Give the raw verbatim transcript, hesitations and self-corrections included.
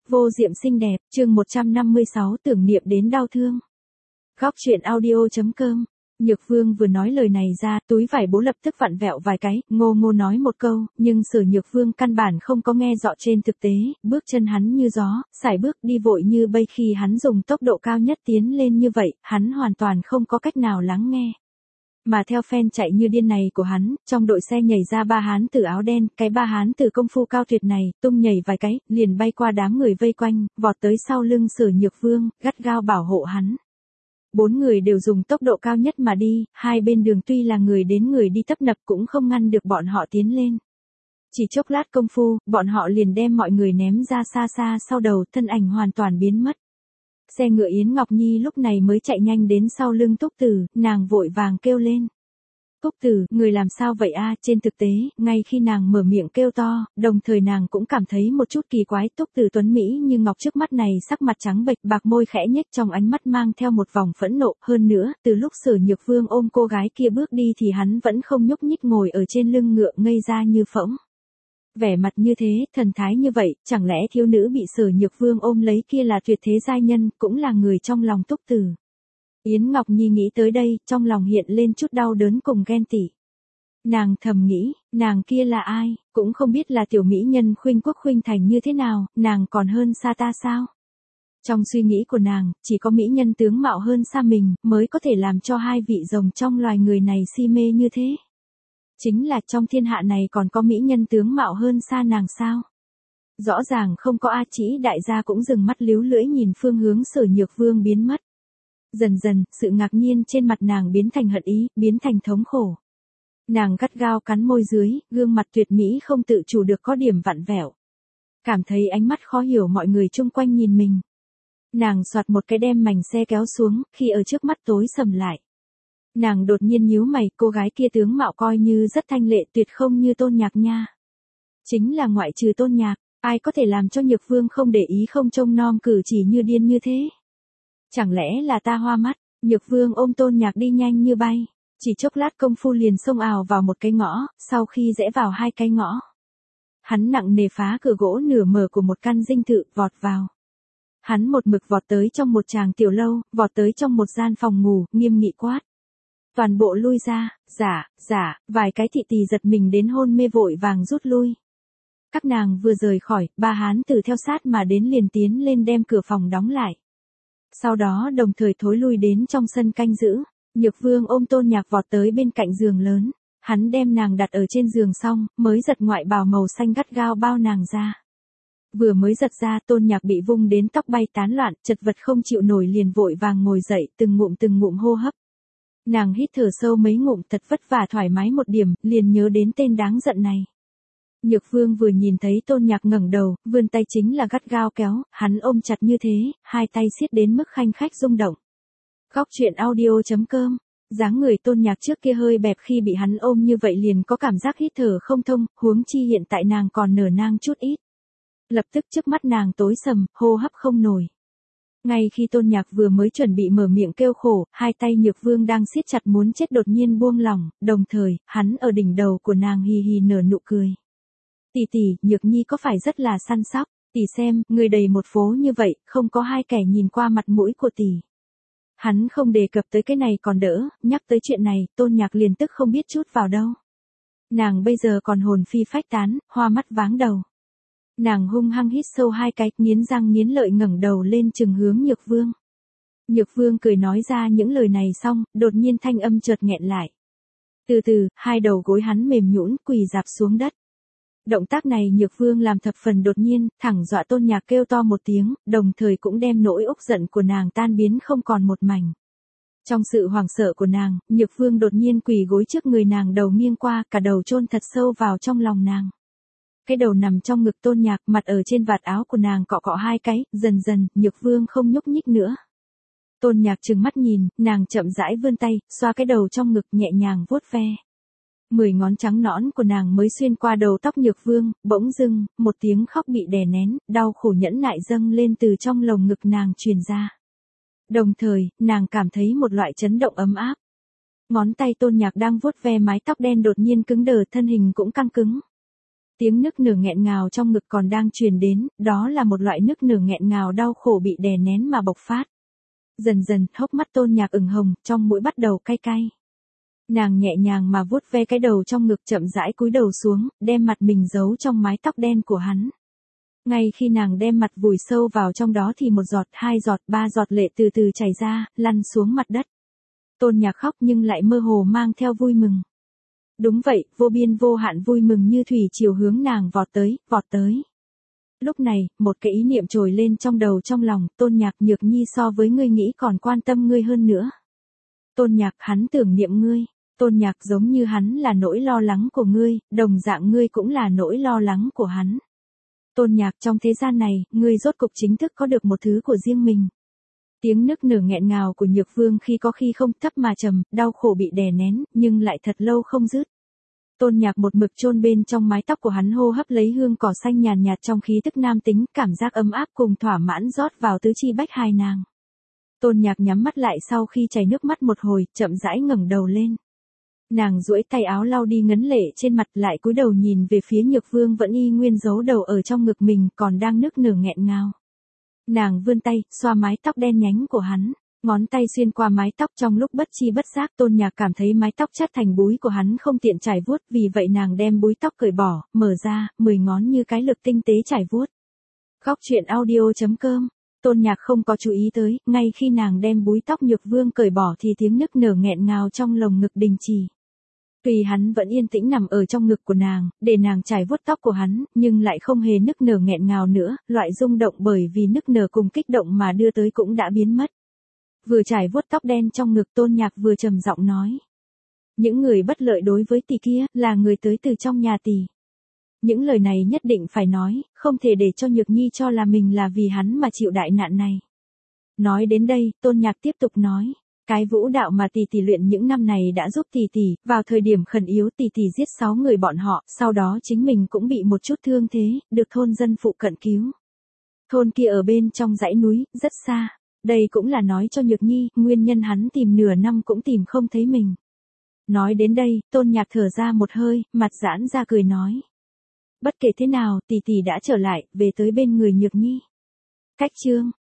Vô diệm xinh đẹp, chương một trăm năm mươi sáu tưởng niệm đến đau thương. Góc truyện audio chấm com. Nhược Vương vừa nói lời này ra, túi vải bố lập tức vặn vẹo vài cái, ngô ngô nói một câu, nhưng Sở Nhược Vương căn bản không có nghe rõ trên thực tế, bước chân hắn như gió, sải bước đi vội như bay khi hắn dùng tốc độ cao nhất tiến lên như vậy, hắn hoàn toàn không có cách nào lắng nghe. Mà theo phen chạy như điên này của hắn, trong đội xe nhảy ra ba hán tử áo đen, cái ba hán tử công phu cao tuyệt này, tung nhảy vài cái, liền bay qua đám người vây quanh, vọt tới sau lưng Sở Nhược Vương, gắt gao bảo hộ hắn. Bốn người đều dùng tốc độ cao nhất mà đi, hai bên đường tuy là người đến người đi tấp nập cũng không ngăn được bọn họ tiến lên. Chỉ chốc lát công phu, bọn họ liền đem mọi người ném ra xa xa sau đầu, thân ảnh hoàn toàn biến mất. Xe ngựa Yến Ngọc Nhi lúc này mới chạy nhanh đến sau lưng Túc Tử, nàng vội vàng kêu lên. Túc Tử, người làm sao vậy a? Trên thực tế, ngay khi nàng mở miệng kêu to, đồng thời nàng cũng cảm thấy một chút kỳ quái. Túc Tử tuấn Mỹ như ngọc trước mắt này sắc mặt trắng bệch, bạc môi khẽ nhếch, trong ánh mắt mang theo một vòng phẫn nộ. Hơn nữa, từ lúc Sở Nhược Vương ôm cô gái kia bước đi thì hắn vẫn không nhúc nhích ngồi ở trên lưng ngựa ngây ra như phỗng. Vẻ mặt như thế, thần thái như vậy, chẳng lẽ thiếu nữ bị Sở Nhược Vương ôm lấy kia là tuyệt thế giai nhân, cũng là người trong lòng Túc Tử. Yến Ngọc Nhi nghĩ tới đây, trong lòng hiện lên chút đau đớn cùng ghen tị. Nàng thầm nghĩ, nàng kia là ai, cũng không biết là tiểu mỹ nhân Khuynh Quốc Khuynh Thành như thế nào, nàng còn hơn xa ta sao? Trong suy nghĩ của nàng, chỉ có mỹ nhân tướng mạo hơn xa mình, mới có thể làm cho hai vị rồng trong loài người này si mê như thế. Chính là trong thiên hạ này còn có mỹ nhân tướng mạo hơn xa nàng sao? Rõ ràng không có, a Chỉ đại gia cũng dừng mắt líu lưỡi nhìn phương hướng Sở Nhược Vương biến mất. Dần dần, sự ngạc nhiên trên mặt nàng biến thành hận ý, biến thành thống khổ. Nàng gắt gao cắn môi dưới, gương mặt tuyệt mỹ không tự chủ được có điểm vặn vẹo. Cảm thấy ánh mắt khó hiểu mọi người chung quanh nhìn mình. Nàng soạt một cái đem mảnh xe kéo xuống, khi ở trước mắt tối sầm lại. Nàng đột nhiên nhíu mày, cô gái kia tướng mạo coi như rất thanh lệ tuyệt không như Tôn Nhạc nha. Chính là ngoại trừ Tôn Nhạc, ai có thể làm cho Nhược Vương không để ý không trông nom cử chỉ như điên như thế? Chẳng lẽ là ta hoa mắt? Nhược Vương ôm Tôn Nhạc đi nhanh như bay, chỉ chốc lát công phu liền xông ào vào một cái ngõ, sau khi rẽ vào hai cái ngõ. Hắn nặng nề phá cửa gỗ nửa mở của một căn dinh thự, vọt vào. Hắn một mực vọt tới trong một tràng tiểu lâu, vọt tới trong một gian phòng ngủ, nghiêm nghị quát. Toàn bộ lui ra, giả, giả, vài cái thị tỳ giật mình đến hôn mê vội vàng rút lui. Các nàng vừa rời khỏi, ba hán tử theo sát mà đến liền tiến lên đem cửa phòng đóng lại. Sau đó đồng thời thối lui đến trong sân canh giữ, Nhược Vương ôm Tôn Nhạc vọt tới bên cạnh giường lớn, hắn đem nàng đặt ở trên giường xong, mới giật ngoại bào màu xanh gắt gao bao nàng ra. Vừa mới giật ra, Tôn Nhạc bị vung đến tóc bay tán loạn, chật vật không chịu nổi liền vội vàng ngồi dậy, từng ngụm từng ngụm hô hấp. Nàng hít thở sâu mấy ngụm thật vất vả thoải mái một điểm, liền nhớ đến tên đáng giận này. Nhược Vương vừa nhìn thấy Tôn Nhạc ngẩng đầu, vươn tay chính là gắt gao kéo, hắn ôm chặt như thế, hai tay siết đến mức khanh khách rung động. Góc truyện audio chấm com. Dáng người Tôn Nhạc trước kia hơi bẹp, khi bị hắn ôm như vậy liền có cảm giác hít thở không thông, huống chi hiện tại nàng còn nở nang chút ít. Lập tức trước mắt nàng tối sầm, hô hấp không nổi. Ngay khi Tôn Nhạc vừa mới chuẩn bị mở miệng kêu khổ, hai tay Nhược Vương đang siết chặt muốn chết đột nhiên buông lỏng, đồng thời, hắn ở đỉnh đầu của nàng hì hì nở nụ cười. Tỷ tỷ, Nhược Nhi có phải rất là săn sóc? Tỷ xem, người đầy một phố như vậy, không có hai kẻ nhìn qua mặt mũi của tỷ. Hắn không đề cập tới cái này còn đỡ, nhắc tới chuyện này, Tôn Nhạc liền tức không biết chút vào đâu. Nàng bây giờ còn hồn phi phách tán, hoa mắt váng đầu. Nàng hung hăng hít sâu hai cái, nghiến răng nghiến lợi ngẩng đầu lên trừng hướng Nhược Vương. Nhược Vương cười nói ra những lời này xong, đột nhiên thanh âm chợt nghẹn lại. Từ từ, hai đầu gối hắn mềm nhũn quỳ rạp xuống đất. Động tác này Nhược Vương làm thập phần đột nhiên, thẳng dọa Tôn Nhạc kêu to một tiếng, đồng thời cũng đem nỗi úc giận của nàng tan biến không còn một mảnh. Trong sự hoảng sợ của nàng, Nhược Vương đột nhiên quỳ gối trước người nàng, đầu nghiêng qua, cả đầu chôn thật sâu vào trong lòng nàng. Cái đầu nằm trong ngực Tôn Nhạc, mặt ở trên vạt áo của nàng cọ cọ hai cái, dần dần, Nhược Vương không nhúc nhích nữa. Tôn Nhạc trừng mắt nhìn, nàng chậm rãi vươn tay, xoa cái đầu trong ngực nhẹ nhàng vuốt ve. Mười ngón trắng nõn của nàng mới xuyên qua đầu tóc Nhược Vương, bỗng dưng, một tiếng khóc bị đè nén, đau khổ nhẫn nại dâng lên từ trong lồng ngực nàng truyền ra. Đồng thời, nàng cảm thấy một loại chấn động ấm áp. Ngón tay Tôn Nhạc đang vuốt ve mái tóc đen đột nhiên cứng đờ, thân hình cũng căng cứng. Tiếng nức nở nghẹn ngào trong ngực còn đang truyền đến, đó là một loại nức nở nghẹn ngào đau khổ bị đè nén mà bộc phát. Dần dần, hốc mắt Tôn Nhạc ửng hồng, trong mũi bắt đầu cay cay. Nàng nhẹ nhàng mà vuốt ve cái đầu trong ngực, chậm rãi cúi đầu xuống, đem mặt mình giấu trong mái tóc đen của hắn. Ngay khi nàng đem mặt vùi sâu vào trong đó thì một giọt, hai giọt, ba giọt lệ từ từ chảy ra, lăn xuống mặt đất. Tôn Nhạc khóc nhưng lại mơ hồ mang theo vui mừng. Đúng vậy, vô biên vô hạn vui mừng như thủy triều hướng nàng vọt tới, vọt tới. Lúc này, một cái ý niệm trồi lên trong đầu trong lòng, Tôn Nhạc, Nhược Nhi so với ngươi nghĩ còn quan tâm ngươi hơn nữa. Tôn Nhạc, hắn tưởng niệm ngươi. Tôn Nhạc, giống như hắn là nỗi lo lắng của ngươi, đồng dạng ngươi cũng là nỗi lo lắng của hắn. Tôn Nhạc, trong thế gian này, ngươi rốt cục chính thức có được một thứ của riêng mình. Tiếng nức nở nghẹn ngào của Nhược Vương khi có khi không, thấp mà trầm, đau khổ bị đè nén, nhưng lại thật lâu không dứt. Tôn Nhạc một mực chôn bên trong mái tóc của hắn, hô hấp lấy hương cỏ xanh nhàn nhạt trong khí tức nam tính, cảm giác ấm áp cùng thỏa mãn rót vào tứ chi bách hai nàng. Tôn Nhạc nhắm mắt lại sau khi chảy nước mắt một hồi, chậm rãi ngẩng đầu lên. Nàng duỗi tay áo lau đi ngấn lệ trên mặt, lại cúi đầu nhìn về phía Nhược Vương vẫn y nguyên giấu đầu ở trong ngực mình, còn đang nức nở nghẹn ngào. Nàng vươn tay, xoa mái tóc đen nhánh của hắn, ngón tay xuyên qua mái tóc, trong lúc bất chi bất giác Tôn Nhạc cảm thấy mái tóc chất thành búi của hắn không tiện trải vuốt, vì vậy nàng đem búi tóc cởi bỏ, mở ra, mười ngón như cái lược tinh tế trải vuốt. Góc truyện audio chấm com. Tôn Nhạc không có chú ý tới, ngay khi nàng đem búi tóc Nhược Vương cởi bỏ thì tiếng nức nở nghẹn ngào trong lồng ngực đình chỉ. Tuy hắn vẫn yên tĩnh nằm ở trong ngực của nàng, để nàng trải vuốt tóc của hắn, nhưng lại không hề nức nở nghẹn ngào nữa, loại rung động bởi vì nức nở cùng kích động mà đưa tới cũng đã biến mất. Vừa trải vuốt tóc đen trong ngực, Tôn Nhạc vừa trầm giọng nói. Những người bất lợi đối với tỷ kia, là người tới từ trong nhà tỷ. Những lời này nhất định phải nói, không thể để cho Nhược Nhi cho là mình là vì hắn mà chịu đại nạn này. Nói đến đây, Tôn Nhạc tiếp tục nói. Cái vũ đạo mà tỷ tỷ luyện những năm này đã giúp tỷ tỷ, vào thời điểm khẩn yếu tỷ tỷ giết sáu người bọn họ, sau đó chính mình cũng bị một chút thương thế, được thôn dân phụ cận cứu. Thôn kia ở bên trong dãy núi, rất xa. Đây cũng là nói cho Nhược Nhi, nguyên nhân hắn tìm nửa năm cũng tìm không thấy mình. Nói đến đây, Tôn Nhạc thở ra một hơi, mặt giãn ra cười nói. Bất kể thế nào, tỷ tỷ đã trở lại, về tới bên người Nhược Nhi. Cách chương